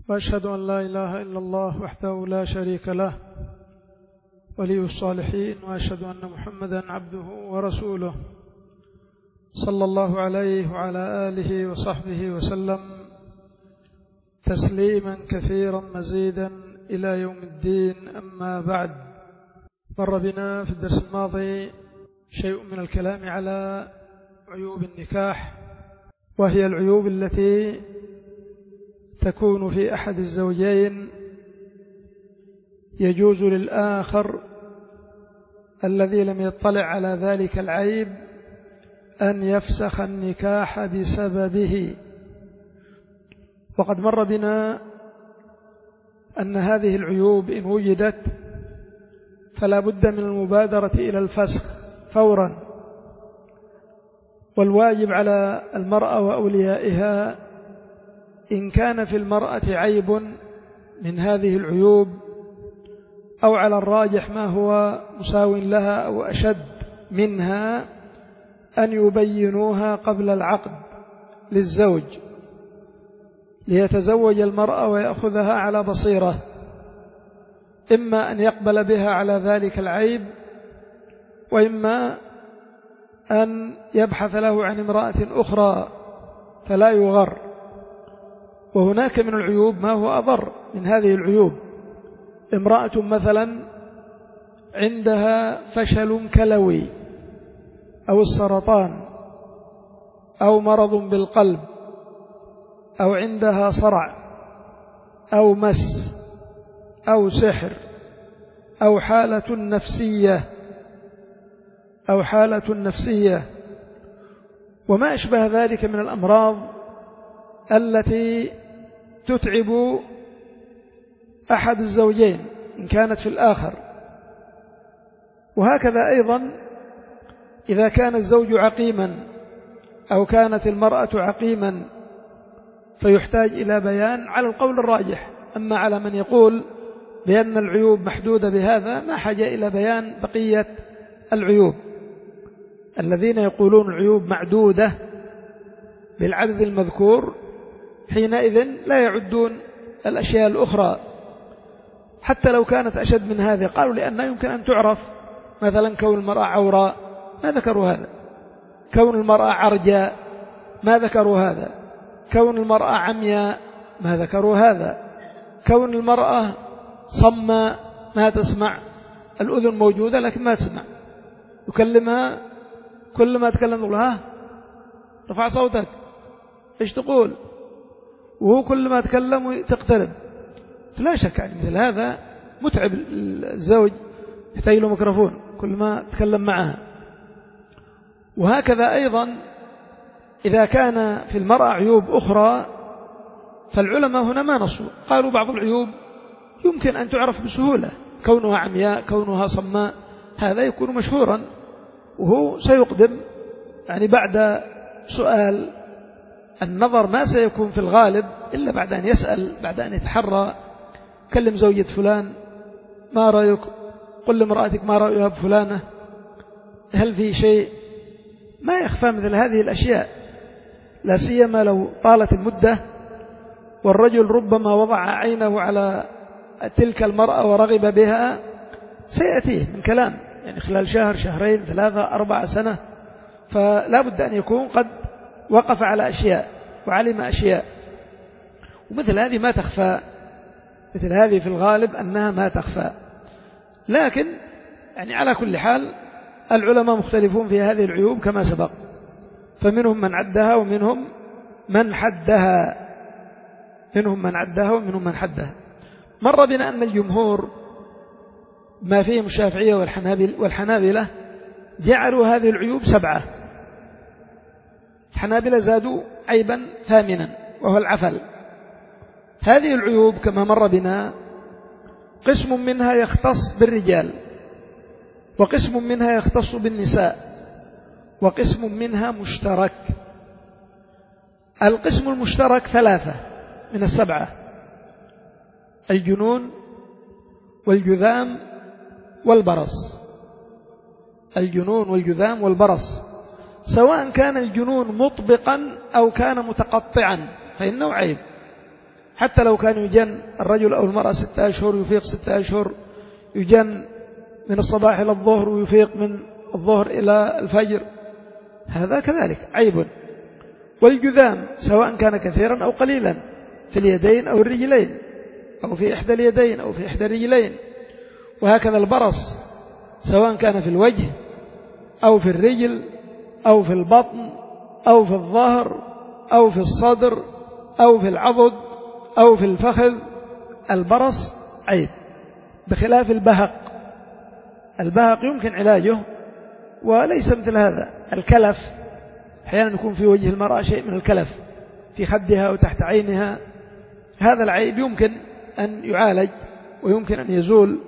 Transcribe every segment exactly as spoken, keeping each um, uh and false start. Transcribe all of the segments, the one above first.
وأشهد أن لا إله إلا الله وحده لا شريك له ولي الصالحين، وأشهد أن محمدا عبده ورسوله صلى الله عليه وعلى آله وصحبه وسلم تسليما كثيرا مزيدا إلى يوم الدين. أما بعد، مر بنا في الدرس الماضي شيء من الكلام على عيوب النكاح، وهي العيوب التي تكون في أحد الزوجين يجوز للآخر الذي لم يطلع على ذلك العيب أن يفسخ النكاح بسببه. وقد مر بنا أن هذه العيوب إن وجدت فلا بد من المبادرة إلى الفسخ فورا، والواجب على المرأة وأوليائها إن كان في المرأة عيب من هذه العيوب أو على الراجح ما هو مساو لها أو أشد منها أن يبينوها قبل العقد للزوج ليتزوج المرأة ويأخذها على بصيرة، إما أن يقبل بها على ذلك العيب، وإما أن يبحث له عن امرأة أخرى فلا يغر. وهناك من العيوب ما هو أضر من هذه العيوب. امرأة مثلا عندها فشل كلوي أو السرطان أو مرض بالقلب أو عندها صرع أو مس أو سحر أو حالة نفسية أو حالة نفسية وما أشبه ذلك من الأمراض التي تتعب أحد الزوجين إن كانت في الآخر. وهكذا أيضا إذا كان الزوج عقيما أو كانت المرأة عقيما فيحتاج إلى بيان على القول الراجح. أما على من يقول بأن العيوب محدودة بهذا ما حاجة إلى بيان بقية العيوب. الذين يقولون العيوب معدودة بالعدد المذكور حينئذ لا يعدون الأشياء الأخرى حتى لو كانت أشد من هذه، قالوا لأنها يمكن أن تعرف، مثلا كون المرأة عوراء ما ذكروا هذا، كون المرأة عرجاء ما ذكروا هذا، كون المرأة عمياء ما ذكروا هذا، كون المرأة صماء ما تسمع، الأذن موجودة لكن ما تسمع، يكلمها كل ما تكلم تقول ها رفع صوتك إيش تقول، وهو كل ما تكلم تقترب. فلا شك يعني مثل هذا متعب الزوج، يحتاج له ميكروفون كل ما تكلم معها. وهكذا أيضا إذا كان في المرأة عيوب أخرى فالعلماء هنا ما نصوا، قالوا بعض العيوب يمكن أن تعرف بسهولة، كونها عمياء كونها صماء هذا يكون مشهورا، وهو سيقدم يعني بعد سؤال النظر ما سيكون في الغالب إلا بعد أن يسأل، بعد أن يتحرى. كلم زوجة فلان ما رأيك، قل لامرأتك ما رأيها بفلانة، هل في شيء، ما يخفى مثل هذه الأشياء، لا سيما لو طالت المدة والرجل ربما وضع عينه على تلك المرأة ورغب بها، سيأتيه من كلام يعني خلال شهر شهرين ثلاثة أربعة سنة، فلا بد أن يكون قد وقف على أشياء وعلم أشياء. ومثل هذه ما تخفى، مثل هذه في الغالب أنها ما تخفى. لكن يعني على كل حال العلماء مختلفون في هذه العيوب كما سبق، فمنهم من عدها ومنهم من حدها، منهم من عدها ومنهم من حدها. مر بنا أن الجمهور ما فيهم الشافعية والحنابلة جعلوا هذه العيوب سبعة. الحنابلة زادوا عيبا ثامنا وهو العفل. هذه العيوب كما مر بنا قسم منها يختص بالرجال، وقسم منها يختص بالنساء، وقسم منها مشترك. القسم المشترك ثلاثة من السبعة: الجنون والجذام والبرص. الجنون والجذام والبرص، سواء كان الجنون مطبقا أو كان متقطعا فإنه عيب. حتى لو كان يجن الرجل أو المرأة ستة أشهر يفيق ستة أشهر، يجن من الصباح إلى الظهر ويفيق من الظهر إلى الفجر، هذا كذلك عيب. والجذام سواء كان كثيرا أو قليلا في اليدين أو الرجلين، أو في إحدى اليدين أو في إحدى الرجلين. وهكذا البرص سواء كان في الوجه أو في الرجل أو في البطن أو في الظهر أو في الصدر أو في العضد أو في الفخذ، البرص عيب، بخلاف البهق. البهق يمكن علاجه وليس مثل هذا. الكلف أحيانا يكون في وجه المرأة شيء من الكلف في خدها وتحت عينها، هذا العيب يمكن أن يعالج ويمكن أن يزول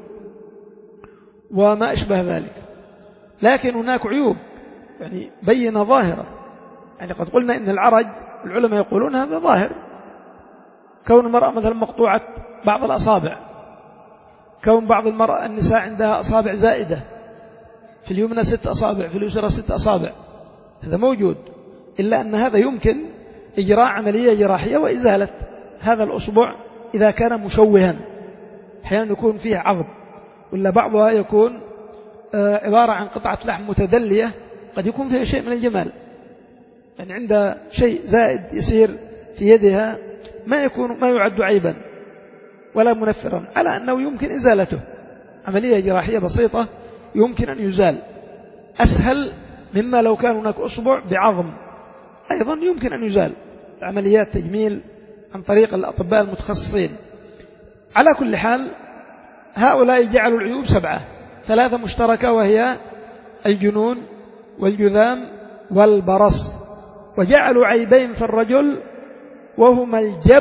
وما أشبه ذلك. لكن هناك عيوب يعني بينة ظاهرة، يعني قد قلنا إن العرج العلماء يقولون هذا ظاهر، كون المرأة مثلا مقطوعة بعض الأصابع، كون بعض المرأة النساء عندها أصابع زائدة، في اليمنى ست أصابع في اليسرى ست أصابع، هذا موجود، إلا أن هذا يمكن إجراء عملية جراحية وإزالة هذا الأصبع إذا كان مشوها، أحيانا يكون فيه عظم، ولا بعضها يكون عبارة عن قطعة لحم متدلية قد يكون فيها شيء من الجمال، يعني عند شيء زائد يسير في يدها ما يكون ما يعد عيبا ولا منفرا، على أنه يمكن إزالته، عملية جراحية بسيطة يمكن أن يزال، أسهل مما لو كان هناك أصبع بعظم أيضا يمكن أن يزال، عمليات تجميل عن طريق الأطباء المتخصصين. على كل حال هؤلاء جعلوا العيوب سبعة، ثلاثة مشتركة وهي الجنون والجذام والبرص، وجعلوا عيبين في الرجل وهما الجب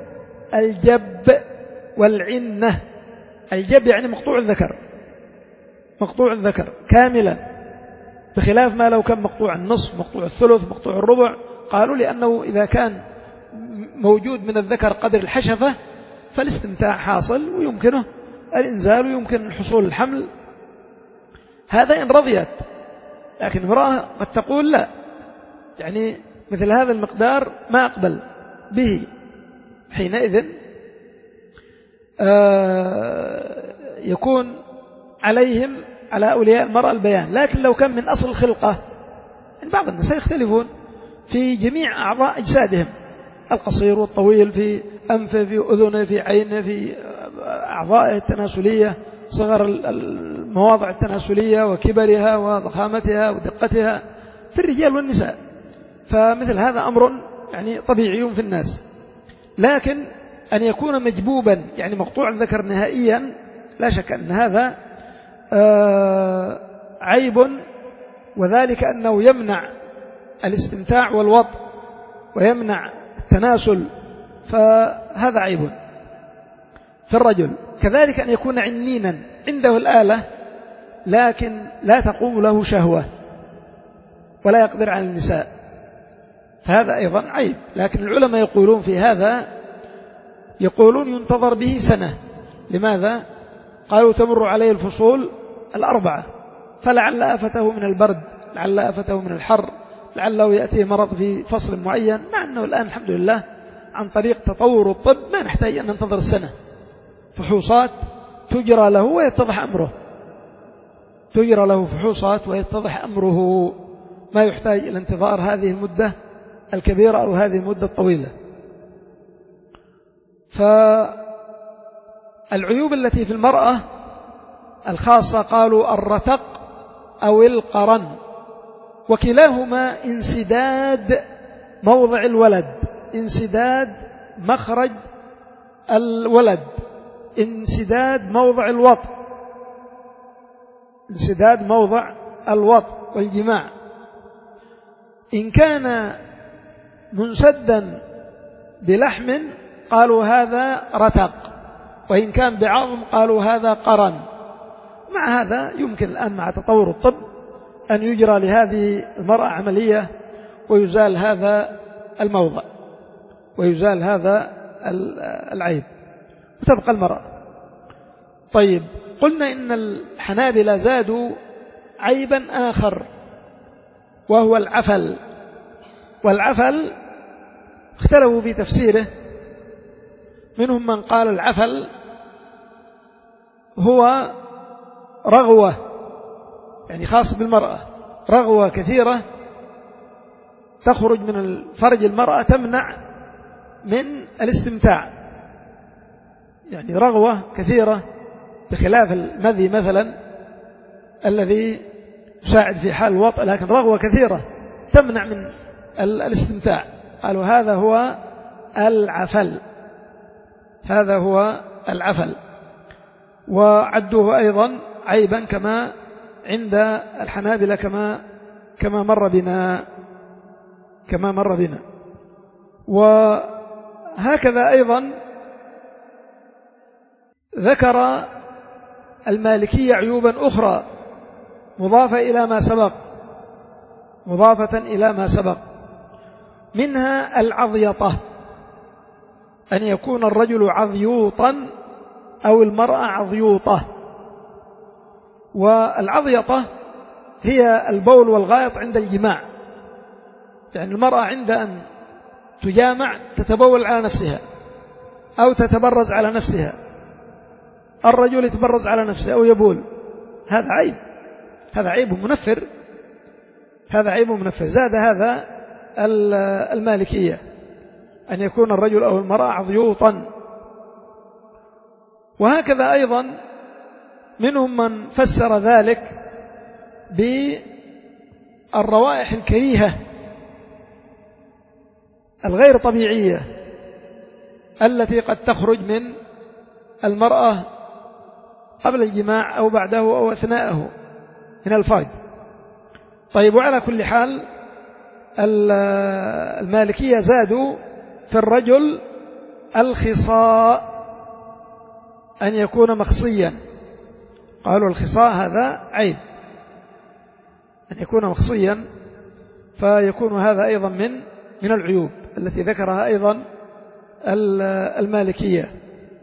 الجب والعنة. الجب يعني مقطوع الذكر، مقطوع الذكر كاملا، بخلاف ما لو كان مقطوع النصف، مقطوع الثلث، مقطوع الربع، قالوا لأنه إذا كان موجود من الذكر قدر الحشفة فالاستمتاع حاصل ويمكنه الإنزال ويمكن حصول الحمل، هذا إن رضيت. لكن امرأة قد تقول لا، يعني مثل هذا المقدار ما أقبل به، حينئذ يكون عليهم على أولياء المرأة البيان. لكن لو كان من أصل الخلقة، يعني بعض النساء يختلفون في جميع أعضاء أجسادهم، القصير والطويل، في أنفه، في أذنه، في عينه، في أعضائه التناسلية، صغر المواضع التناسلية وكبرها وضخامتها ودقتها في الرجال والنساء، فمثل هذا أمر يعني طبيعي في الناس. لكن أن يكون مجبوبا يعني مقطوع الذكر نهائيا، لا شك أن هذا عيب، وذلك أنه يمنع الاستمتاع والوطء ويمنع التناسل، فهذا عيب في الرجل. كذلك أن يكون عنينا، عنده الآلة لكن لا تقوم له شهوة ولا يقدر على النساء، فهذا أيضا عيب. لكن العلماء يقولون في هذا، يقولون ينتظر به سنة. لماذا؟ قالوا تمر عليه الفصول الأربعة، فلعل آفته من البرد، لعل آفته من الحر، لعله يأتيه مرض في فصل معين، مع أنه الآن الحمد لله عن طريق تطور الطب ما نحتاج أن ننتظر السنة، فحوصات تجرى له ويتضح أمره، تجرى له فحوصات ويتضح أمره، ما يحتاج إلى انتظار هذه المدة الكبيرة أو هذه المدة الطويلة. فالعيوب التي في المرأة الخاصة قالوا الرتق أو القرن، وكلاهما انسداد موضع الولد، انسداد مخرج الولد، انسداد موضع الوطء، انسداد موضع الوطء والجماع. إن كان منسدا بلحم قالوا هذا رتق، وإن كان بعظم قالوا هذا قرن. مع هذا يمكن الآن مع تطور الطب أن يجرى لهذه المرأة عملية ويزال هذا الموضع ويزال هذا العيب وتبقى المرأة. طيب، قلنا إن الحنابلة زادوا عيبا آخر وهو العفل، والعفل اختلفوا في تفسيره، منهم من قال العفل هو رغوة، يعني خاص بالمرأة، رغوة كثيرة تخرج من الفرج المرأة تمنع من الاستمتاع، يعني رغوة كثيرة بخلاف المذي مثلا الذي يساعد في حال الوطء، لكن رغوة كثيرة تمنع من الاستمتاع. قالوا هذا هو العفل، هذا هو العفل، وعدوه أيضا عيبا كما عند الحنابلة كما كما مر بنا كما مر بنا وهكذا أيضا ذكر المالكية عيوبا أخرى مضافة إلى ما سبق مضافة إلى ما سبق منها العضيطة، أن يكون الرجل عضيوطا أو المرأة عضيوطة. والعضيطة هي البول والغائط عند الجماع، يعني المرأة عند أن تجامع تتبول على نفسها أو تتبرز على نفسها، الرجل يتبرز على نفسه أو يبول، هذا عيب، هذا عيب منفر، هذا عيب منفر. زاد هذا المالكية أن يكون الرجل أو المرأة عضيوطا. وهكذا أيضا منهم من فسر ذلك بالروائح الكريهة الغير طبيعية التي قد تخرج من المرأة قبل الجماع أو بعده أو أثناءه من الفرج. طيب، وعلى كل حال المالكية زادوا في الرجل الخصاء، أن يكون مخصيا، قالوا الخصاء هذا عيب، أن يكون مخصيا، فيكون هذا أيضا من من العيوب التي ذكرها أيضا المالكية.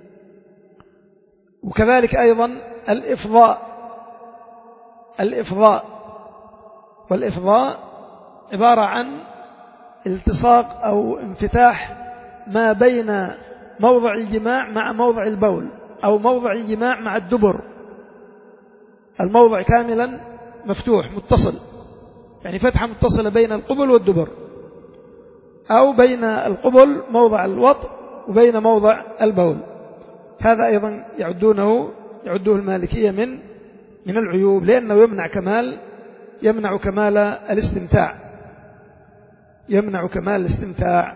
وكذلك أيضا الإفضاء، الإفضاء والإفضاء عبارة عن التصاق أو انفتاح ما بين موضع الجماع مع موضع البول، أو موضع الجماع مع الدبر، الموضع كاملا مفتوح متصل، يعني فتحة متصلة بين القبل والدبر، أو بين القبل موضع الوطء وبين موضع البول. هذا أيضا يعدونه يعدوه المالكية من من العيوب، لأنه يمنع كمال يمنع كمال الاستمتاع يمنع كمال الاستمتاع.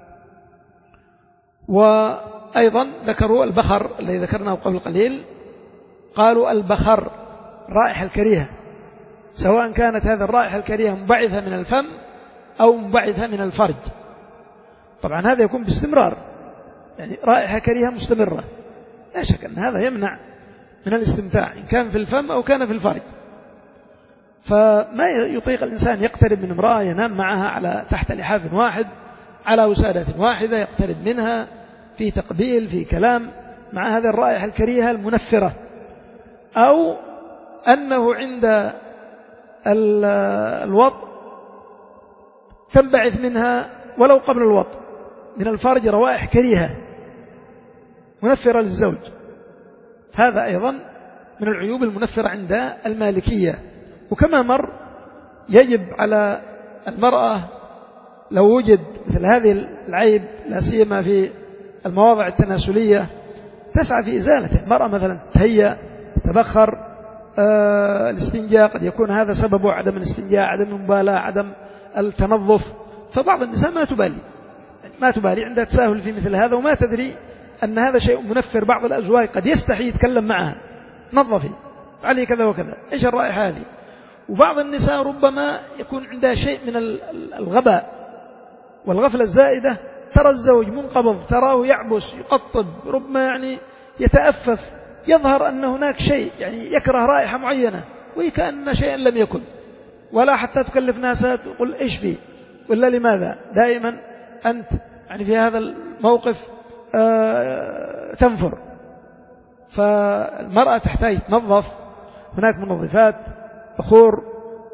وأيضا ذكروا البخر الذي ذكرناه قبل قليل، قالوا البخر رائحة الكريهة، سواء كانت هذه الرائحة الكريهة منبعثة من الفم أو منبعثة من الفرج. طبعا هذا يكون باستمرار، يعني رائحة كريهة مستمرة، لا شك أن هذا يمنع من الاستمتاع إن كان في الفم أو كان في الفرج. فما يطيق الإنسان يقترب من امرأة ينام معها على تحت لحاف واحد على وسادة واحدة، يقترب منها في تقبيل في كلام مع هذه الرائحة الكريهة المنفرة، أو أنه عند الوطء تنبعث منها ولو قبل الوطء من الفرج روائح كريهة منفرة للزوج. هذا أيضا من العيوب المنفرة عند المالكية. وكما مر يجب على المرأة لو وجد مثل هذه العيب، لا سيما في المواضع التناسلية، تسعى في إزالته. المرأة مثلا تهيأ تبخر، آه الاستنجاء قد يكون هذا سببه عدم الاستنجاء، عدم المبالاة، عدم التنظف. فبعض النساء ما تبالي ما تبالي عندها تساهل في مثل هذا وما تدري أن هذا شيء منفر. بعض الأزواج قد يستحي يتكلم معها، نظفي علي كذا وكذا، إيش الرائحة هذه؟ وبعض النساء ربما يكون عندها شيء من الغباء والغفلة الزائدة، ترى الزوج منقبض، تراه يعبس يقطب، ربما يعني يتأفف، يظهر أن هناك شيء، يعني يكره رائحة معينة وكأن شيئا لم يكن، ولا حتى تكلف ناسها تقول إيش فيه ولا لماذا. دائما أنت يعني في هذا الموقف آه تنفر. فالمرأة تحتاج تنظف، هناك منظفات، بخور،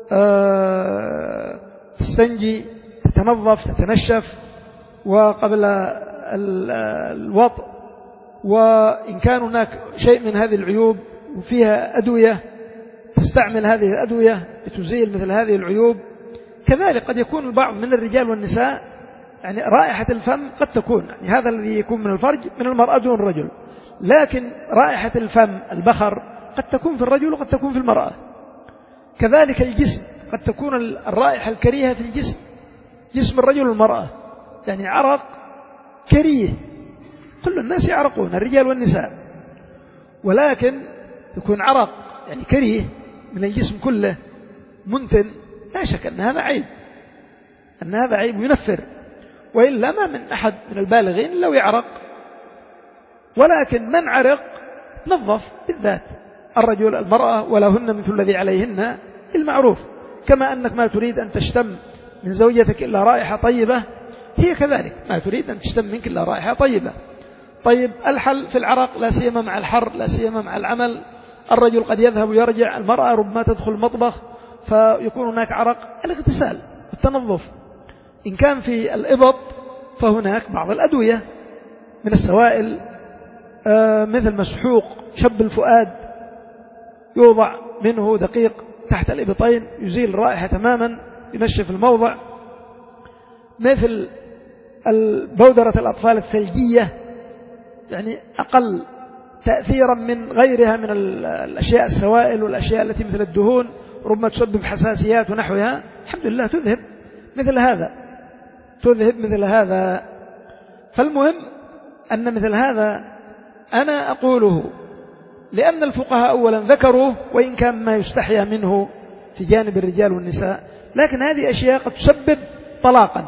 آه تستنجي، تتنظف، تتنشف، وقبل الوطء وإن كان هناك شيء من هذه العيوب وفيها أدوية تستعمل هذه الأدوية لتزيل مثل هذه العيوب. كذلك قد يكون البعض من الرجال والنساء يعني رائحة الفم قد تكون يعني هذا الذي يكون من الفرج من المرأة دون الرجل، لكن رائحة الفم البخر قد تكون في الرجل وقد تكون في المرأة. كذلك الجسم قد تكون الرائحة الكريهة في الجسم، جسم الرجل والمرأة، يعني عرق كريه، كل الناس يعرقون الرجال والنساء، ولكن يكون عرق يعني كريه من الجسم كله منتن، لا شك أن هذا عيب، أن هذا عيب ينفر، وإلا ما من أحد من البالغين لو يعرق. ولكن من عرق نظف بالذات الرجل المرأة ولهن مثل الذي عليهن المعروف، كما أنك ما تريد أن تشتم من زوجتك إلا رائحة طيبة، هي كذلك ما تريد أن تشتم منك إلا رائحة طيبة. طيب الحل في العرق لا سيما مع الحر، لا سيما مع العمل، الرجل قد يذهب ويرجع، المرأة ربما تدخل المطبخ فيكون هناك عرق، الاغتسال والتنظف. إن كان في الإبط فهناك بعض الأدوية من السوائل مثل مسحوق شب الفؤاد يوضع منه دقيق تحت الإبطين يزيل الرائحة تماما، ينشف الموضع. مثل بودرة الأطفال الثلجية يعني أقل تأثيرا من غيرها من الأشياء السوائل والأشياء التي مثل الدهون ربما تسبب حساسيات ونحوها، الحمد لله تذهب مثل هذا، تذهب مثل هذا. فالمهم أن مثل هذا أنا أقوله لأن الفقهاء أولا ذكروه، وإن كان ما يستحيا منه في جانب الرجال والنساء، لكن هذه أشياء قد تسبب طلاقا،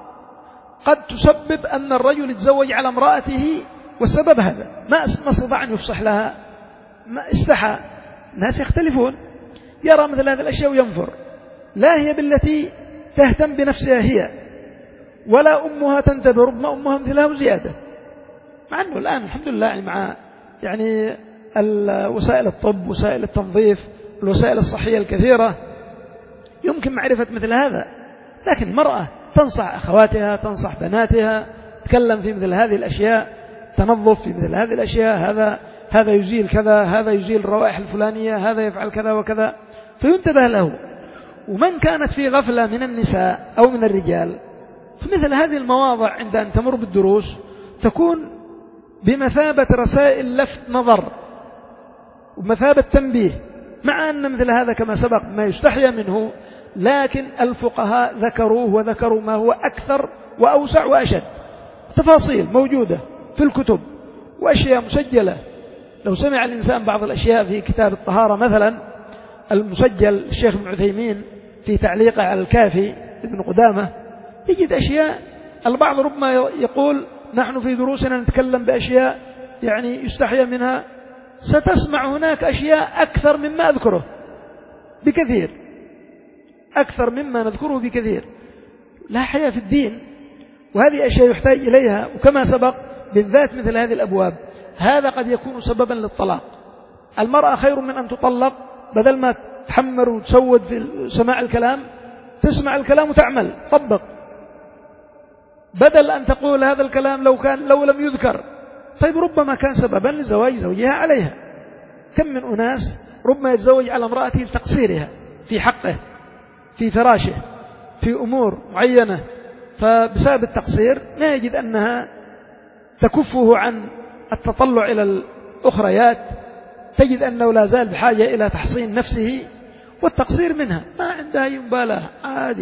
قد تسبب أن الرجل يتزوج على امرأته والسبب هذا ما استطاع أن يفصح لها، ما استحى. الناس يختلفون، يرى مثل هذه الأشياء وينفر، لا هي بالتي تهتم بنفسها هي ولا أمها تنتبه، ربما أمها مثلها وزيادة، مع أنه الآن الحمد لله يعني مع يعني وسائل الطب وسائل التنظيف الوسائل الصحية الكثيرة يمكن معرفة مثل هذا. لكن المرأة تنصح أخواتها، تنصح بناتها، تكلم في مثل هذه الأشياء، تنظف في مثل هذه الأشياء، هذا هذا يزيل كذا، هذا يزيل الروائح الفلانية، هذا يفعل كذا وكذا، فينتبه له. ومن كانت في غفلة من النساء أو من الرجال فمثل هذه المواضع عند أن تمر بالدروس تكون بمثابة رسائل لفت نظر ومثابة تنبيه، مع أن مثل هذا كما سبق ما يستحيا منه، لكن الفقهاء ذكروه وذكروا ما هو أكثر وأوسع وأشد، تفاصيل موجودة في الكتب وأشياء مسجلة. لو سمع الإنسان بعض الأشياء في كتاب الطهارة مثلا المسجل الشيخ ابن عثيمين في تعليقه على الكافي ابن قدامة، يجد أشياء البعض ربما يقول نحن في دروسنا نتكلم بأشياء يعني يستحيا منها، ستسمع هناك أشياء أكثر مما أذكره بكثير، أكثر مما نذكره بكثير. لا حياة في الدين، وهذه أشياء يحتاج إليها. وكما سبق بالذات مثل هذه الأبواب هذا قد يكون سببا للطلاق. المرأة خير من أن تطلق، بدل ما تحمر وتسود في سماع الكلام تسمع الكلام وتعمل طبق، بدل أن تقول هذا الكلام لو كان لو لم يذكر. طيب ربما كان سببا لزواج زوجها عليها. كم من أناس ربما يتزوج على امرأته لتقصيرها في حقه في فراشه في أمور معينة، فبسبب التقصير ما يجد أنها تكفه عن التطلع إلى الأخريات، تجد أنه لا زال بحاجة إلى تحصين نفسه والتقصير منها، ما عندها أي مبالاة عادي،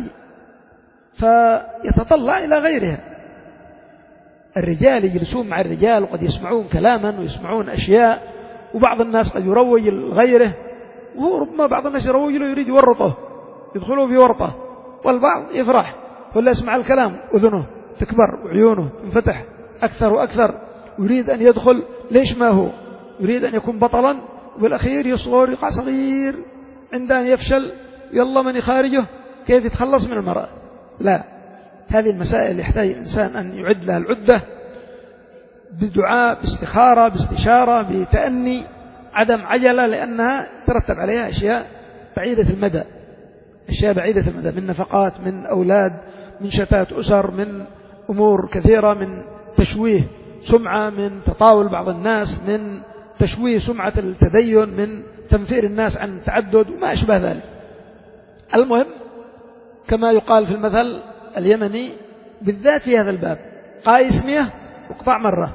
فيتطلع إلى غيرها. الرجال يجلسون مع الرجال وقد يسمعون كلاما ويسمعون أشياء، وبعض الناس قد يروج لغيره، وهو ربما بعض الناس يروج له يريد يورطه يدخلوا في ورطة، والبعض يفرح ولا يسمع الكلام أذنه تكبر وعيونه تنفتح أكثر وأكثر، ويريد أن يدخل. ليش ما هو يريد أن يكون بطلا، وبالأخير يصغر يقع صغير عند أن يفشل يلا من يخارجه كيف يتخلص من المرأة. لا، هذه المسائل يحتاج الإنسان أن يعد لها العدة بدعاء باستخارة باستشارة بتأني، عدم عجلة، لأنها ترتب عليها أشياء بعيدة المدى، أشياء بعيدة المدى من نفقات، من أولاد، من شتات أسر، من أمور كثيرة، من تشويه سمعة، من تطاول بعض الناس، من تشويه سمعة التدين، من تنفير الناس عن التعدد وما أشبه ذلك. المهم كما يقال في المثل اليمني بالذات في هذا الباب: قايس مية واقطع مرة.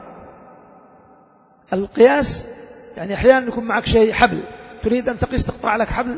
القياس يعني أحيانا يكون معك شيء حبل، تريد أن تقيس تقطع لك حبل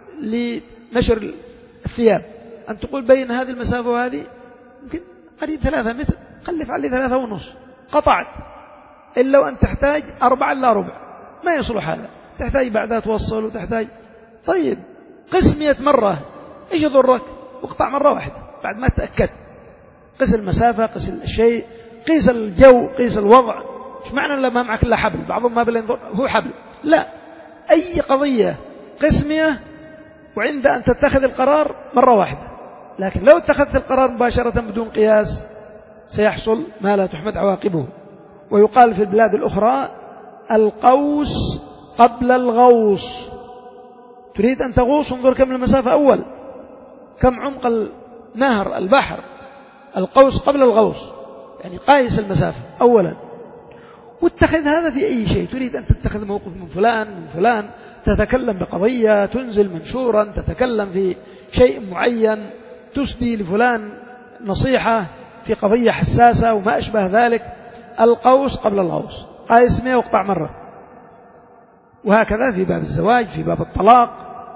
لنشر الثياب، أن تقول بين هذه المسافة وهذه يمكن قريب ثلاثة متر، قلف علي ثلاثة ونص، قطعت. إلا وأن تحتاج أربعة إلا ربع، ما يصلح هذا، تحتاج بعدها توصل وتحتاج. طيب قس مئة مرة، إيش يضرك؟ واقطع مرة واحدة بعد ما تأكد. قس المسافة، قس الشيء، قيس الجو، قيس الوضع. مش معنى لما معك إلا حبل، بعضهم ما بلا ينظر هو حبل، لا، أي قضية قس مئة وعند أن تتخذ القرار مرة واحدة. لكن لو اتخذت القرار مباشرة بدون قياس سيحصل ما لا تحمد عواقبه. ويقال في البلاد الأخرى: القوس قبل الغوص. تريد أن تغوص، انظر كم المسافة أول، كم عمق النهر البحر. القوس قبل الغوص، يعني قايس المسافة أولا. واتخذ هذا في أي شيء، تريد أن تتخذ موقف من فلان من فلان، تتكلم بقضية، تنزل منشورا، تتكلم في شيء معين، تسدي لفلان نصيحة في قضية حساسة وما أشبه ذلك. القوس قبل الغوص، قايس مئة واقطع مرة. وهكذا في باب الزواج، في باب الطلاق،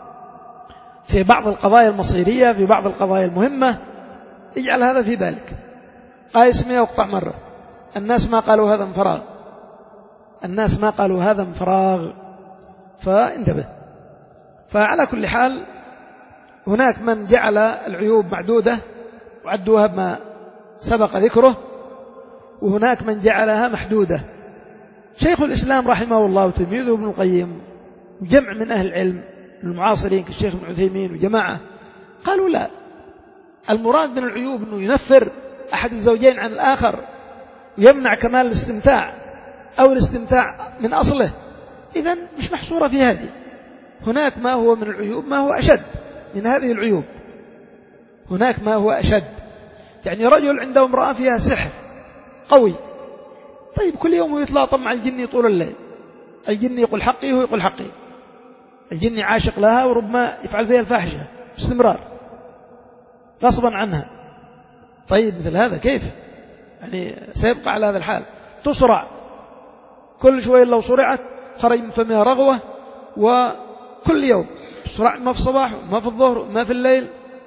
في بعض القضايا المصيرية، في بعض القضايا المهمة، اجعل هذا في بالك: قايس مئة واقطع مرة. الناس ما قالوا هذا من فراغ، الناس ما قالوا هذا من فراغ، فانتبه. فعلى كل حال هناك من جعل العيوب معدودة وعدوها بما سبق ذكره، وهناك من جعلها محدودة. شيخ الإسلام رحمه الله وتلميذه ابن القيم وجمع من أهل العلم المعاصرين كالشيخ ابن عثيمين وجماعة قالوا لا، المراد من العيوب أنه ينفر أحد الزوجين عن الآخر ويمنع كمال الاستمتاع أو الاستمتاع من أصله. إذن مش محصورة في هذه، هناك ما هو من العيوب ما هو أشد من هذه العيوب، هناك ما هو أشد. يعني رجل عنده امرأة فيها سحر قوي، طيب كل يوم يطلع مع الجن طول الليل، الجن يقول حقي وهو يقول حقي، الجن عاشق لها وربما يفعل فيها الفاحشة باستمرار غصبا عنها. طيب مثل هذا كيف يعني سيبقى على هذا الحال؟ تصرع كل شوية، لو صرعت خرج من فمها رغوة، وكل يوم تصرع، ما في الصباح ما في الظهر ما في الليل،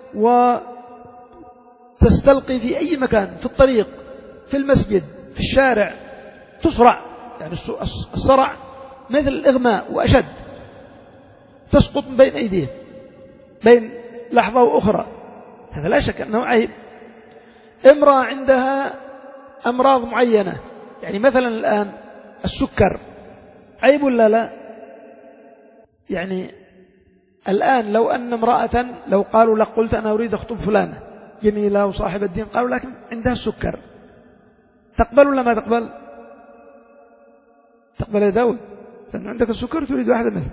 وتستلقي في أي مكان، في الطريق، في المسجد، في الشارع، تصرع. يعني الصرع مثل الإغماء وأشد، تسقط من بين أيديه بين لحظة وأخرى. هذا لا شك أنه عيب. امرأة عندها أمراض معينة، يعني مثلا الآن السكر، عيب ولا لا؟ يعني الآن لو أن امرأة لو قالوا لك قلت أنا أريد أخطب فلانة جميلة وصاحب الدين، قالوا لكن عندها السكر، تقبل ولا ما تقبل؟ تقبل يا داود، لأن عندك السكر تريد واحدة مثل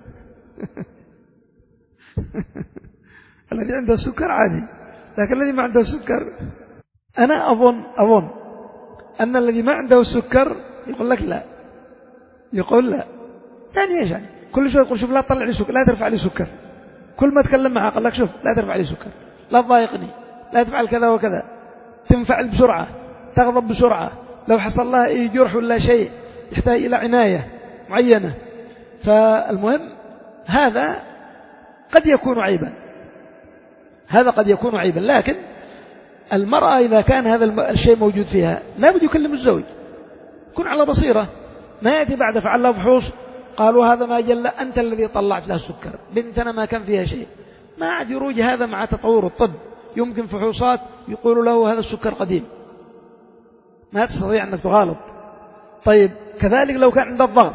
الذي عنده السكر عادي، لكن الذي ما عنده السكر، أنا أظن أظن أن الذي ما عنده السكر يقول لك لا، يقول لا. يعني إيش يعني؟ كل شوي يقول شوف لا تطلع لي سكر، لا ترفع لي سكر. كل ما تكلم معه قال لك شوف لا ترفع لي سكر، لا تضايقني، لا تفعل كذا وكذا، تنفعل بسرعة، تغضب بسرعة، لو حصل لها أي جرح ولا شيء يحتاج إلى عناية معينة. فالمهم هذا قد يكون عيبا، هذا قد يكون عيبا. لكن المرأة إذا كان هذا الشيء موجود فيها لا بد يكلم الزوج، يكون على بصيرة، ما يأتي بعد فعل له فحوص قالوا هذا ما جل أنت الذي طلعت له السكر، بنتنا ما كان فيها شيء. ما عاد يروج هذا مع تطور الطب، يمكن فحوصات يقولوا له هذا السكر قديم، ما تستطيع أنك تغالط. طيب كذلك لو كان عند الضغط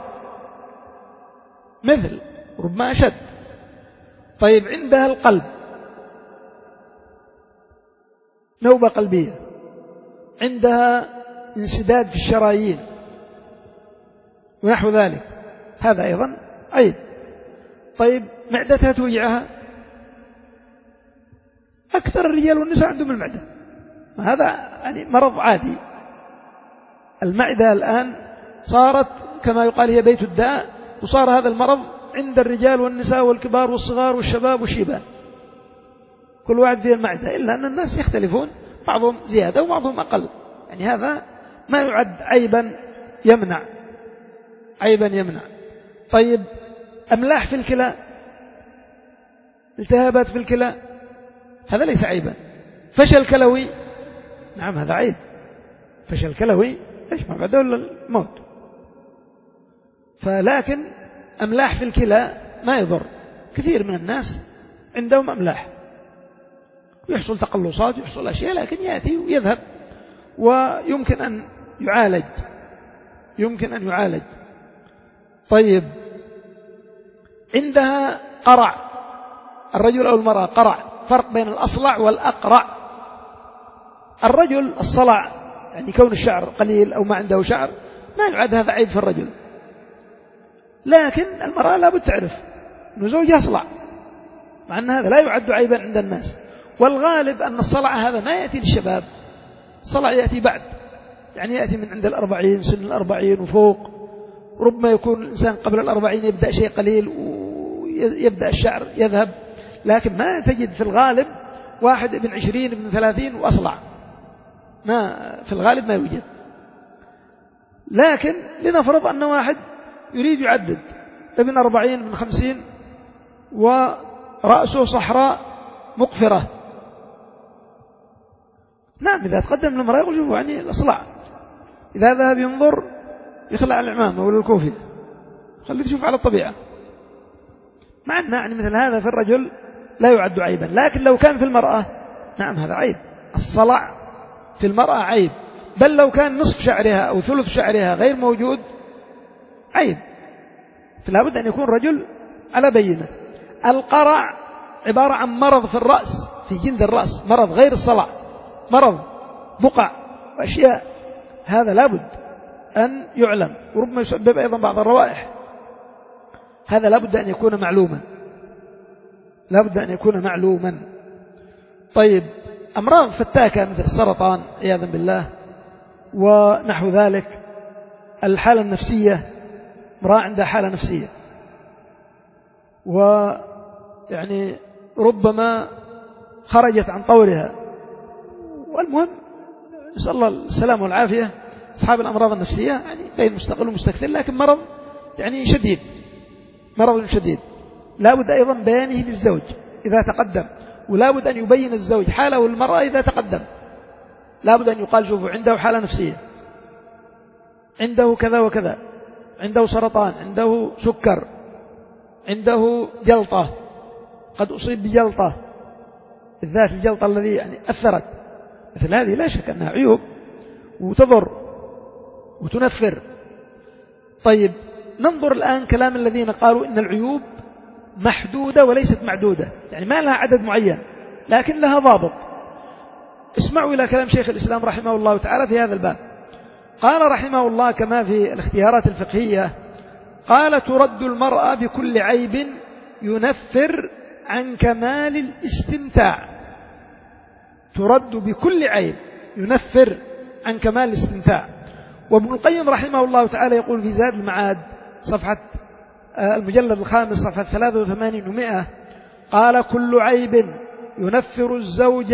مثل ربما أشد. طيب عندها القلب، نوبة قلبية، عندها انسداد في الشرايين ونحو ذلك، هذا أيضا عيب. طيب معدتها توجعها، أكثر الرجال والنساء عندهم المعدة، هذا يعني مرض عادي، المعدة الآن صارت كما يقال هي بيت الداء، وصار هذا المرض عند الرجال والنساء والكبار والصغار والشباب والشيبان، كل واحد فيه المعدة، إلا أن الناس يختلفون، بعضهم زيادة وبعضهم أقل. يعني هذا ما يعد عيبا يمنع، عيبا يمنع. طيب أملاح في الكلى، التهابات في الكلى، هذا ليس عيبا. فشل كلوي، نعم هذا عيب. فشل كلوي إيش ما بعده إلا الموت. فلكن أملاح في الكلى ما يضر. كثير من الناس عندهم أملاح ويحصل تقلصات، يحصل أشياء، لكن يأتي ويذهب ويمكن أن يعالج، يمكن أن يعالج. طيب عندها قرع، الرجل أو المرأة قرع، فرق بين الأصلع والأقرع. الرجل الصلع يعني كون الشعر قليل أو ما عنده شعر ما يعد هذا عيب في الرجل، لكن المرأة لابد تعرف أنه زوجها أصلع، مع أن هذا لا يعد عيبا عند الناس. والغالب أن الصلع هذا ما يأتي للشباب، الصلع يأتي بعد، يعني يأتي من عند الأربعين، سن الأربعين وفوق. ربما يكون الإنسان قبل الأربعين يبدأ شيء قليل ويبدأ الشعر يذهب، لكن ما تجد في الغالب واحد ابن عشرين ابن ثلاثين وأصلع، ما في الغالب ما يوجد. لكن لنفرض أن واحد يريد يعدد، ابن أربعين ابن خمسين ورأسه صحراء مقفرة، نعم إذا تقدم للمرأة يقول شوفوا يعني الأصلع، إذا ذهب ينظر يخلع العمامة ولا الكوفية، خليه تشوف على الطبيعة. مع أن يعني مثل هذا في الرجل لا يعد عيبا، لكن لو كان في المرأة نعم هذا عيب. الصلع في المرأة عيب، بل لو كان نصف شعرها أو ثلث شعرها غير موجود عيب، فلا بد أن يكون رجل على بينة. القرع عبارة عن مرض في الرأس، في جلد الرأس، مرض غير الصلع، مرض بقع وأشياء، هذا لابد أن يعلم، وربما يسبب أيضا بعض الروائح، هذا لابد أن يكون معلوما، لابد أن يكون معلوما. طيب أمراض فتاكة مثل السرطان عياذا بالله ونحو ذلك، الحالة النفسية، امرأة عندها حالة نفسية ويعني ربما خرجت عن طورها، والمهم نسأل الله السلامة والعافية. أصحاب الأمراض النفسية يعني بين مستقل ومستكثر، لكن مرض يعني شديد، مرض شديد، لا بد أيضا بيانه للزوج إذا تقدم، ولا بد أن يبين الزوج حاله المرأة إذا تقدم، لا بد أن يقال شوفوا عنده حالة نفسية، عنده كذا وكذا، عنده سرطان، عنده سكر، عنده جلطة، قد أصيب بجلطة، بالذات الجلطة الذي يعني أثرت، مثل هذه لا شك أنها عيوب وتضر وتنفر. طيب ننظر الآن كلام الذين قالوا إن العيوب محدودة وليست معدودة، يعني ما لها عدد معين لكن لها ضابط. اسمعوا إلى كلام شيخ الإسلام رحمه الله تعالى في هذا الباب. قال رحمه الله كما في الاختيارات الفقهية، قال ترد المرأة بكل عيب ينفر عن كمال الاستمتاع، ترد بكل عيب ينفر عن كمال الاستمتاع. وابن القيم رحمه الله تعالى يقول في زاد المعاد صفحة المجلد الخامس صفحة ثلاثة وثمانين ومئة، قال كل عيب ينفر الزوج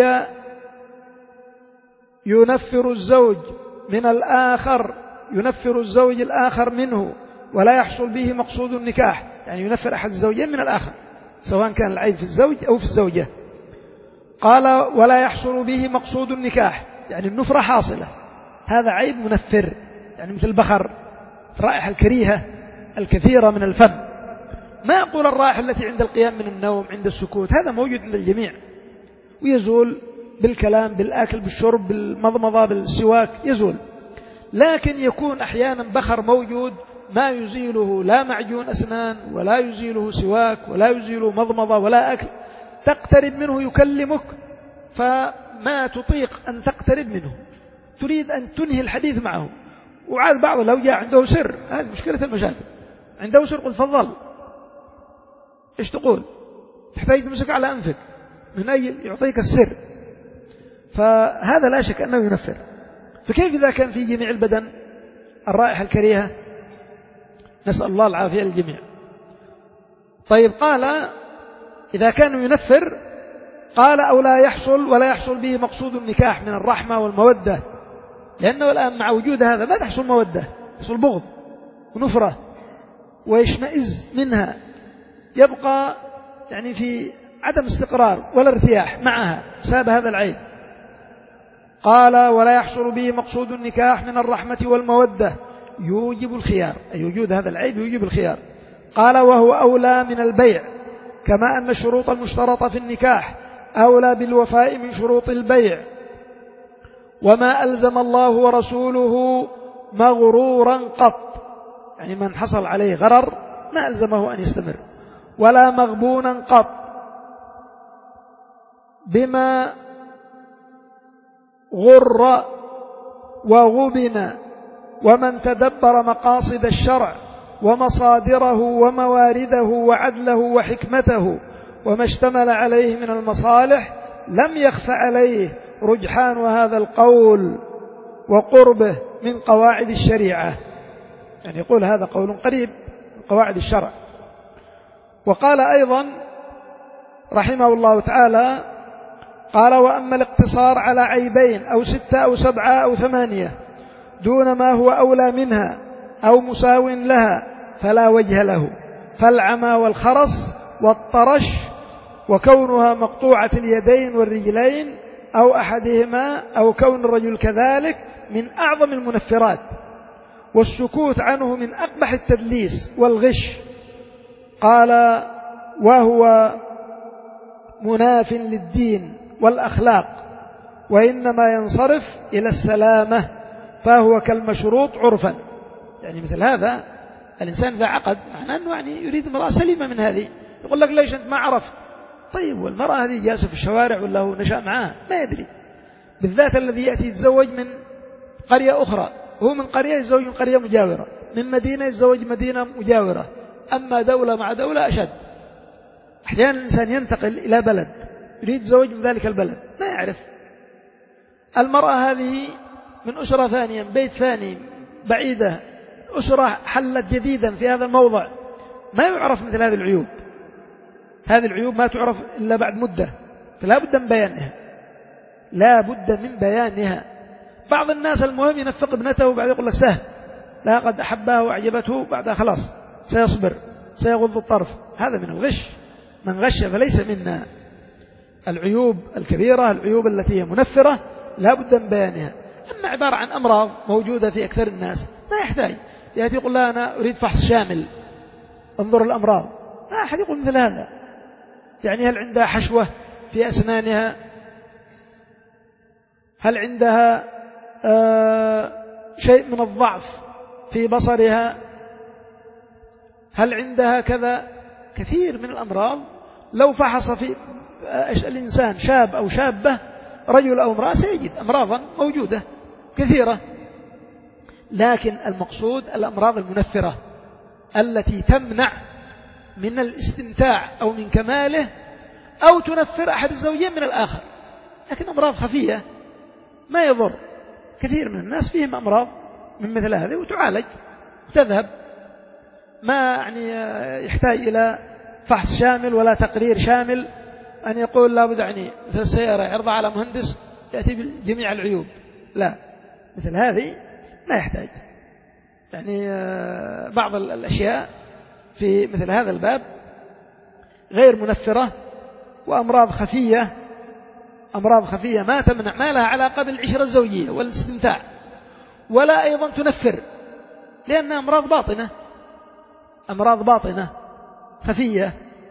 ينفر الزوج من الآخر ينفر الزوج الآخر منه ولا يحصل به مقصود النكاح، يعني ينفر أحد الزوجين من الآخر سواء كان العيب في الزوج أو في الزوجة. قال ولا يحصل به مقصود النكاح، يعني النفرة حاصلة، هذا عيب منفر، يعني مثل البخر، الرائحة الكريهة الكثيرة من الفم. ما أقول الرائحة التي عند القيام من النوم، عند السكوت، هذا موجود عند الجميع ويزول بالكلام، بالآكل، بالشرب، بالمضمضة، بالسواك، يزول. لكن يكون أحيانا بخر موجود ما يزيله لا معجون أسنان ولا يزيله سواك ولا يزيله مضمضة ولا أكل، تقترب منه يكلمك فما تطيق أن تقترب منه، تريد أن تنهي الحديث معه. وعاد بعض لو جاء عنده سر، هذه مشكلة المشاكل، عنده سر قل تفضل، إيش تقول؟ تحتاج تمسك على أنفك من أجل يعطيك السر، فهذا لا شك أنه ينفر. فكيف إذا كان في جميع البدن؟ الرائحة الكريهة، نسأل الله العافية للجميع. طيب قال إذا كان ينفر قال أو لا يحصل ولا يحصل به مقصود النكاح من الرحمة والمودة، لأنه الآن مع وجود هذا ما تحصل مودة، يحصل بغض ونفرة ويشمئز منها، يبقى يعني في عدم استقرار ولا ارتياح معها بسبب هذا العيب. قال ولا يحصل به مقصود النكاح من الرحمة والمودة يوجب الخيار، أي وجود هذا العيب يوجب الخيار. قال وهو أولى من البيع، كما أن الشروط المشترطة في النكاح أولى بالوفاء من شروط البيع. وما ألزم الله ورسوله مغرورا قط، يعني من حصل عليه غرر ما ألزمه أن يستمر، ولا مغبونا قط بما غر وغبن، ومن تدبر مقاصد الشرع ومصادره وموارده وعدله وحكمته وما اشتمل عليه من المصالح لم يخف عليه رجحان هذا القول وقربه من قواعد الشريعة، يعني يقول هذا قول قريب من قواعد الشرع. وقال أيضا رحمه الله تعالى قال وأما الاقتصار على عيبين أو ستة أو سبعة أو ثمانية دون ما هو أولى منها أو مساو لها فلا وجه له، فالعمى والخرس والطرش وكونها مقطوعة اليدين والرجلين أو أحدهما أو كون الرجل كذلك من أعظم المنفرات، والسكوت عنه من أقبح التدليس والغش. قال وهو مناف للدين والأخلاق، وإنما ينصرف إلى السلامة فهو كالمشروط عرفا. يعني مثل هذا الإنسان إذا عقد معناه أنه يعني يريد امرأة سليمة من هذه، يقول لك ليش أنت ما عرفت؟ طيب والمرأة هذه جالسة في الشوارع ولا هو نشأ معها ما يدري، بالذات الذي يأتي يتزوج من قرية أخرى، هو من قرية يتزوج من قرية مجاورة، من مدينة يتزوج مدينة مجاورة، أما دولة مع دولة أشد. أحيانا الإنسان ينتقل إلى بلد يريد يتزوج من ذلك البلد ما يعرف، المرأة هذه من أسرة ثانية بيت ثاني بعيدة، أسرة حلت جديدا في هذا الموضع، ما يعرف مثل هذه العيوب. هذه العيوب ما تعرف إلا بعد مدة، فلا بد من بيانها، لا بد من بيانها. بعض الناس المهم ينفق ابنته وبعد يقول لك سهل، لا قد أحبها وأعجبته بعدها خلاص سيصبر سيغض الطرف، هذا من الغش، من غش فليس منا. العيوب الكبيرة العيوب التي هي منفرة لا بد من بيانها. أما عبارة عن أمراض موجودة في أكثر الناس ما يحتاج يأتي يقول لا أنا أريد فحص شامل انظر الأمراض، ما أحد يقول مثل هذا. يعني هل عندها حشوة في أسنانها، هل عندها آه شيء من الضعف في بصرها، هل عندها كذا، كثير من الأمراض لو فحص في الإنسان شاب أو شابة رجل أو امرأة سيجد أمراضا موجودة كثيرة. لكن المقصود الأمراض المنفرة التي تمنع من الاستمتاع أو من كماله أو تنفر أحد الزوجين من الآخر، لكن أمراض خفية ما يضر. كثير من الناس فيهم أمراض من مثل هذه وتعالج وتذهب، ما يعني يحتاج إلى فحص شامل ولا تقرير شامل أن يقول لا بد يعني مثل السيارة يعرضها على مهندس يأتي بجميع العيوب، لا، مثل هذه ما يحتاج. يعني بعض الأشياء في مثل هذا الباب غير منفرة وأمراض خفية، أمراض خفية ما تمنع، ما لها علاقة بالعشرة الزوجية والاستمتاع، ولا أيضا تنفر، لأنها أمراض باطنة، أمراض باطنة خفية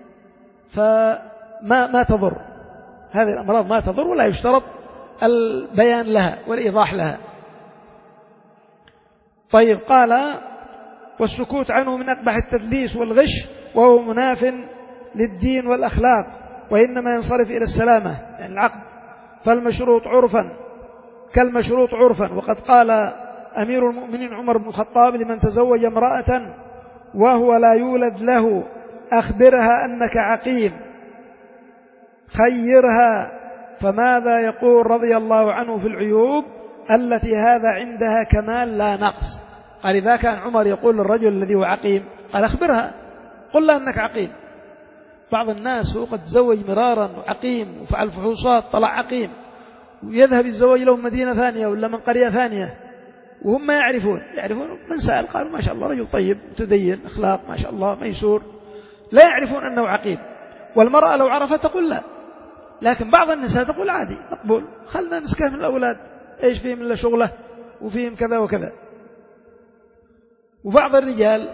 فما ما تضر. هذه الأمراض ما تضر ولا يشترط البيان لها والإيضاح لها. طيب قال والسكوت عنه من أقبح التدليس والغش، وهو مناف للدين والأخلاق، وإنما ينصرف إلى السلامة يعني العقد، فالمشروط عرفا كالمشروط عرفا. وقد قال أمير المؤمنين عمر بن الخطاب لمن تزوج امرأة وهو لا يولد له أخبرها أنك عقيم خيرها، فماذا يقول رضي الله عنه في العيوب التي هذا عندها كمال لا نقص؟ قال إذا كان عمر يقول للرجل الذي هو عقيم قال أخبرها قل لها أنك عقيم. بعض الناس هو قد تزوج مرارا وعقيم وفعل فحوصات طلع عقيم ويذهب يتزوج له مدينة ثانية ولا من قرية ثانية وهم ما يعرفون يعرفون من سأل قالوا ما شاء الله رجل طيب متدين أخلاق ما شاء الله ميسور، لا يعرفون أنه عقيم. والمرأة لو عرفت تقول لا، لكن بعض النساء تقول عادي مقبول خلنا نسكه من الأولاد إيش فيهم إلا شغله وفيهم كذا وكذا. وبعض الرجال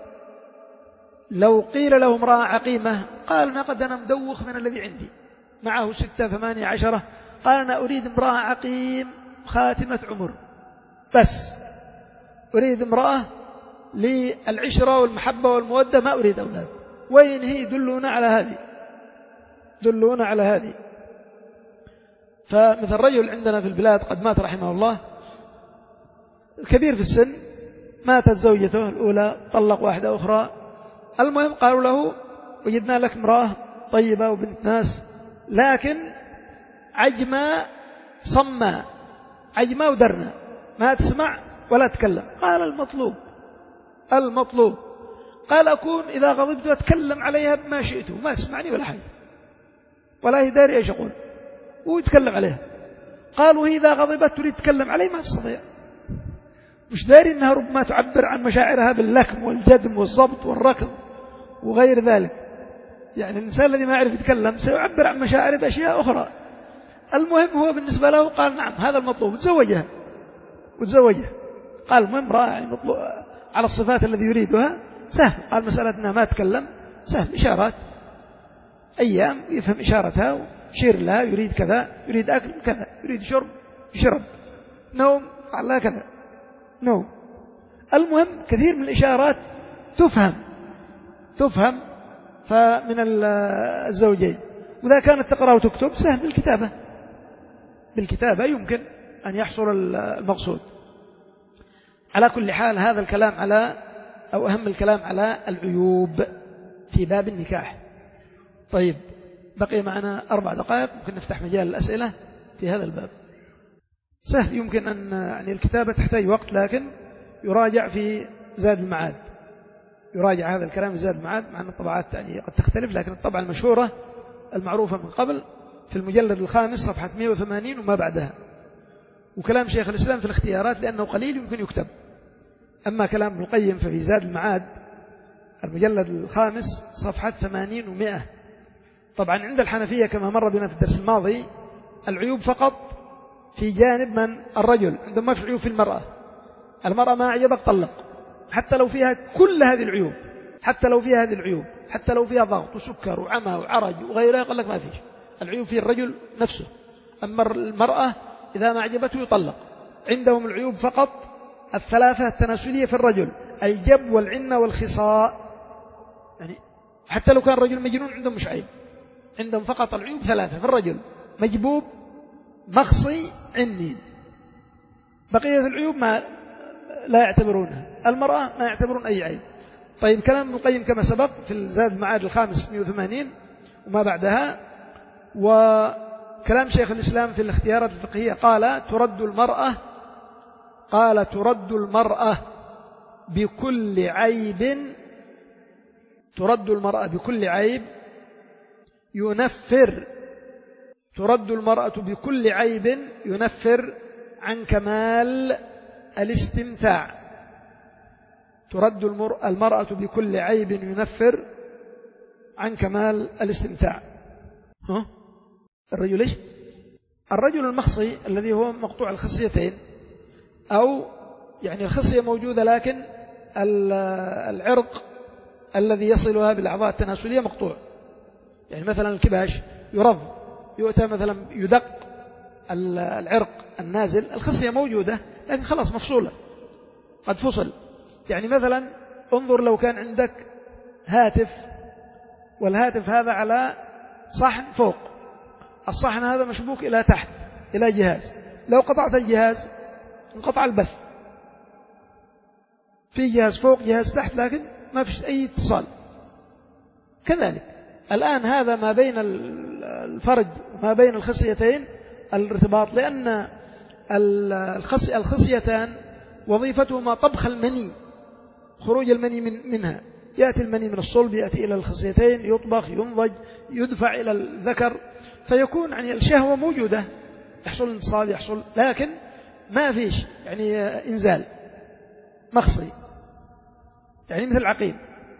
لو قيل له امرأة عقيمة قال أنا قد أنا مدوخ من الذي عندي معه ستة ثمانية عشرة، قال أنا أريد امرأة عقيم خاتمة عمر بس، أريد امرأة للعشرة والمحبة والمودة ما أريد أولاد. وين هي؟ دلونا على هذه دلونا على هذه. فمثل رجل عندنا في البلاد قد مات رحمه الله كبير في السن، ماتت زوجته الأولى طلق واحدة أخرى، المهم قالوا له وجدنا لك امرأة طيبة وبنت ناس لكن عجمة صمة عجمة ودرنا ما تسمع ولا تتكلم. قال المطلوب المطلوب قال أكون إذا غضبت أتكلم عليها بما شئت وما تسمعني ولا حاجة ولا هي داري إيش أقول ويتكلم عليها. قالوا هي إذا غضبت تريد تتكلم علي ما تستطيع، مش داري أنها ربما تعبر عن مشاعرها باللكم والجدم والضبط والركض وغير ذلك. يعني الإنسان الذي ما يعرف يتكلم سيعبر عن مشاعره بأشياء أخرى. المهم هو بالنسبة له قال نعم هذا المطلوب وتزوجها وتزوجها. قال المهم رأى يعني مطلوب على الصفات الذي يريدها سهل. قال مسألة أنها ما تكلم سهل، إشارات أيام يفهم إشارتها وشير لها يريد كذا يريد أكل كذا يريد شرب يشرب نوم فعلها كذا نوم. المهم كثير من الإشارات تفهم تفهم فمن الزوجين. وإذا كانت تقرأ وتكتب سهل بالكتابة بالكتابة يمكن أن يحصل المقصود. على كل حال هذا الكلام على أو أهم الكلام على العيوب في باب النكاح. طيب بقي معنا أربع دقائق ممكن نفتح مجال الأسئلة في هذا الباب. سهل يمكن أن يعني الكتابة تحتاج وقت لكن يراجع في زاد المعاد، يراجع هذا الكلام في زاد المعاد مع أن الطبعات يعني قد تختلف لكن الطبعة المشهورة المعروفة من قبل في المجلد الخامس صفحة مئة وثمانين وما بعدها. وكلام شيخ الإسلام في الاختيارات لأنه قليل يمكن يكتب. أما كلام ابن القيم ففي زاد المعاد المجلد الخامس صفحة ثمانين ومئة. طبعا عند الحنفية كما مر بنا في الدرس الماضي العيوب فقط في جانب من الرجل، عندما في عيوب في المرأة. المرأة ما أعجبك طلق حتى لو فيها كل هذه العيوب، حتى لو فيها هذه العيوب، حتى لو فيها ضغط وسكر وعمى وعرج وغيرها يقول لك ما فيش. العيوب في الرجل نفسه. أما المرأة إذا ما أعجبته يطلق. عندهم العيوب فقط الثلاثة التناسلية في الرجل: الجب والعنة والخصاء. يعني حتى لو كان الرجل مجنون عندهم مش عيب، عندهم فقط العيوب ثلاثة في الرجل: مجبوب مخصي عنيد. بقية العيوب ما لا يعتبرونها. المرأة ما يعتبرون أي عيب. طيب كلام ابن القيم كما سبق في الزاد المعاد الخامس مئة وثمانين وما بعدها. وكلام شيخ الإسلام في الاختيارات الفقهية قال ترد المرأة قال ترد المرأة بكل عيب ترد المرأة بكل عيب ينفر ترد المرأة بكل عيب ينفر عن كمال الاستمتاع. ترد المرأة بكل عيب ينفر عن كمال الاستمتاع. ها؟ الرجل إيش؟ الرجل المخصي الذي هو مقطوع الخصيتين، أو يعني الخصية موجودة لكن العرق الذي يصلها بالأعضاء التناسلية مقطوع. يعني مثلا الكباش يرض، يؤتى مثلا يدق العرق النازل، الخصية موجودة لكن خلاص مفصولة قد فصل. يعني مثلا انظر لو كان عندك هاتف والهاتف هذا على صحن فوق، الصحن هذا مشبوك إلى تحت إلى جهاز، لو قطعت الجهاز انقطع البث. في جهاز فوق جهاز تحت لكن ما فيش أي اتصال. كذلك الآن هذا ما بين الفرج وما بين الخصيتين الارتباط، لأن الخصيتان وظيفتهما طبخ المني، خروج المني من منها. يأتي المني من الصلب، يأتي إلى الخصيتين، يطبخ، ينضج، يدفع إلى الذكر، فيكون يعني الشهوة موجودة، يحصل انتصال، يحصل، لكن ما فيش يعني إنزال مخصي، يعني مثل العقيم.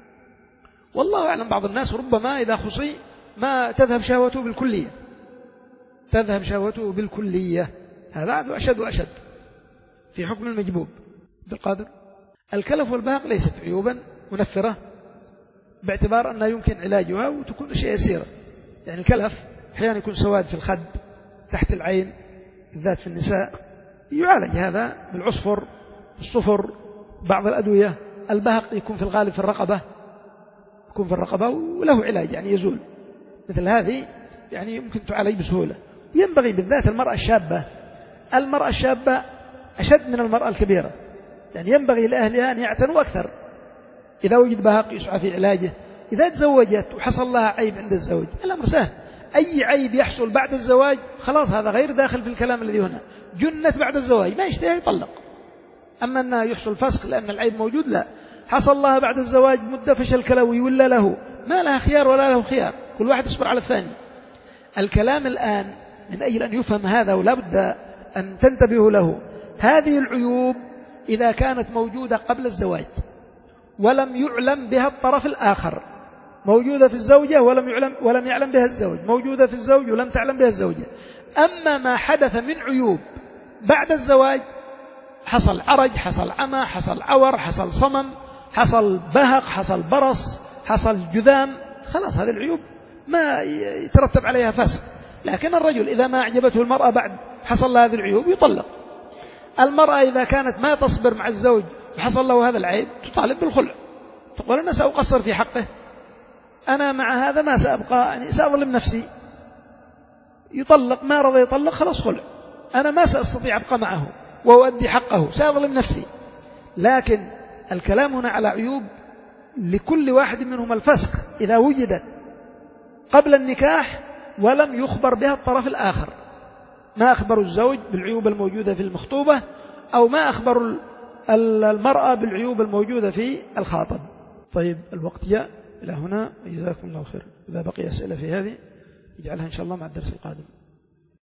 والله أعلم بعض الناس ربما إذا خصي ما تذهب شهوته بالكلية، تذهب شهوته بالكلية، هذا أشد وأشد في حكم المجبوب. عبد القادر، الكلف والبهق ليست عيوبا منفرة باعتبار أنها يمكن علاجها وتكون أشياء يسيرة. يعني الكلف أحيانا يكون سواد في الخد تحت العين بالذات في النساء، يعالج هذا بالعصفر، الصفر، بعض الأدوية. البهق يكون في الغالب في الرقبة، يكون في الرقبة وله علاج يعني يزول. مثل هذه يعني يمكن تعالج بسهولة. ينبغي بالذات المرأة الشابة، المرأة الشابة أشد من المرأة الكبيرة، يعني ينبغي لأهلها أن يعتنوا أكثر. إذا وجد بهق يسعى في علاجه. إذا تزوجت وحصل لها عيب عند الزوج الأمر سهل، أي عيب يحصل بعد الزواج خلاص هذا غير داخل في الكلام الذي هنا. جنت بعد الزواج ما يشتهي يطلق. أما أنه يحصل فسخ لأن العيب موجود، لا، حصل لها بعد الزواج مدة فشل كلوي ولا له، ما لها خيار ولا له خيار، كل واحد يصبر على الثاني. الكلام الآن من أجل أن يفهم هذا ولا بد أن تنتبهوا له. هذه العيوب إذا كانت موجودة قبل الزواج ولم يعلم بها الطرف الآخر، موجودة في الزوجة ولم يعلم ولم يعلم بها الزوج، موجودة في الزوج ولم تعلم بها الزوجة. أما ما حدث من عيوب بعد الزواج، حصل عرج، حصل عمى، حصل عور، حصل صمم، حصل بهق، حصل برص، حصل جذام، خلاص هذه العيوب ما يترتب عليها فسخ. لكن الرجل إذا ما أعجبته المرأة بعد حصل لها هذه العيوب يطلق. المرأة إذا كانت ما تصبر مع الزوج وحصل له هذا العيب تطالب بالخلع، تقول أنا سأقصر في حقه، أنا مع هذا ما سأبقى، يعني سأظلم نفسي. يطلق، ما رضى يطلق خلاص خلع، أنا ما سأستطيع أبقى معه وأؤدي حقه، سأظلم نفسي. لكن الكلام هنا على عيوب لكل واحد منهم الفسخ إذا وجدت قبل النكاح ولم يخبر بها الطرف الآخر، ما أخبر الزوج بالعيوب الموجودة في المخطوبة أو ما أخبر المرأة بالعيوب الموجودة في الخاطب. طيب الوقت جاء إلى هنا، جزاكم الله خير. إذا بقي أسئلة في هذه نجعلها إن شاء الله مع الدرس القادم.